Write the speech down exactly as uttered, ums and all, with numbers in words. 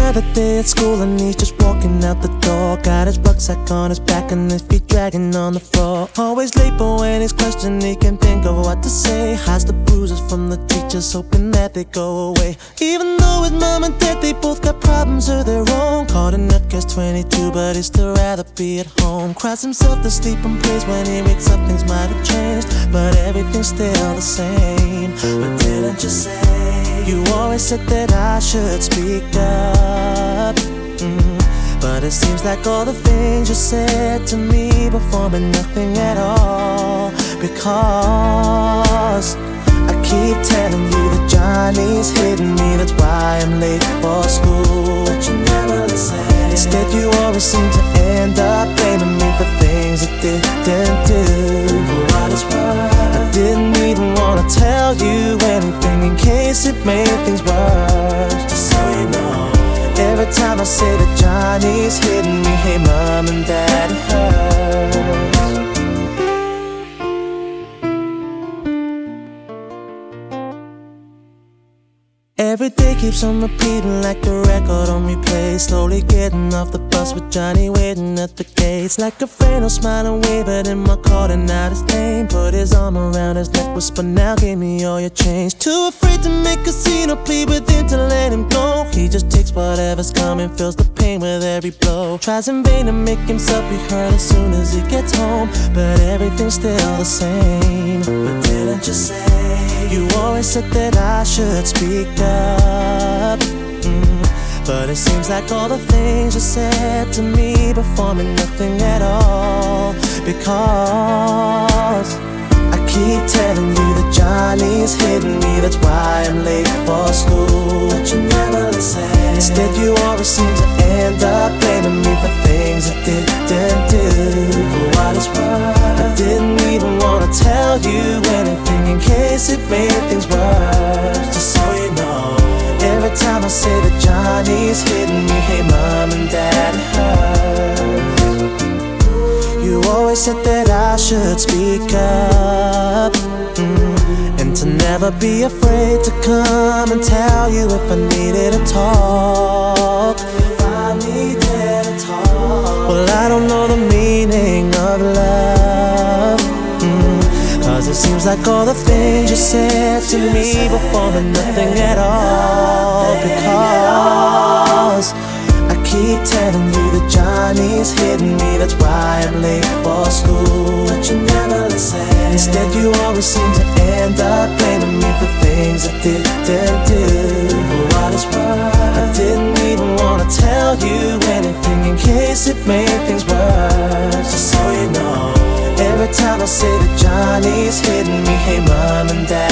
another day at school and he's just walking out the door. Got his rucksack on his back and his feet dragging on the floor. Always late, but when he's questioned he can't think of what to say. Hides the bruises from the teachers, hoping that they go away. Even though his mom and dad, they both got problems of their own. Caught in a catch twenty-two, but he'd still rather be at home. Cries himself to sleep and prays when he wakes up things might have changed, but everything's still the same. But didn't you say you always said that I should speak up? Mm. But it seems like all the things you said to me before meant nothing at all. Because I keep telling you that Johnny's hitting me, that's why I'm late for school. But you never listen. Instead you always seem to end up blaming me for things I didn't do. For what it's worth, I didn't even wanna tell you anything in case it made things worse. Just so you know, every time I say that Johnny's hitting me, hey mom and dad, it hurts. Every day keeps on repeating like the record on replay. Slowly getting off the bus with Johnny waiting at the gates. Like a friend who'll smile and wave at him while calling out his name. Put his arm around his neck, whisper, now give me all your change. Too afraid to make a scene or plead with him to let him go. He just takes whatever's coming, feels the pain with every blow. Tries in vain to make himself be heard as soon as he gets home, but everything's still the same. But didn't you say you always said that I should speak up? Mm. But it seems like all the things you said to me before meant nothing at all. Because I keep telling you that Johnny's hitting me, that's why I'm late for school. But you never listen. Instead you always seem to end up blaming me for things I didn't do. For what it's worth, I didn't even wanna tell you anything in case it made things worse. Just so you know, every time I say that Johnny's hitting me, hey mom and dad, it hurts. You always said that I should speak up, mm, and to never be afraid to come and tell you if I needed a talk. If I needed a talk. Well, I don't know the meaning of love, mm, cause it seems like all the things you said to me before meant nothing at all. Because I keep telling you that Johnny's hitting me, that's why I'm late for school. But you never listen. Instead you always seem to end up blaming me for things I didn't do. For what it's worth, I didn't even wanna tell you anything in case it made things worse. Just so you know, every time I say that Johnny's hitting me, hey mom and dad,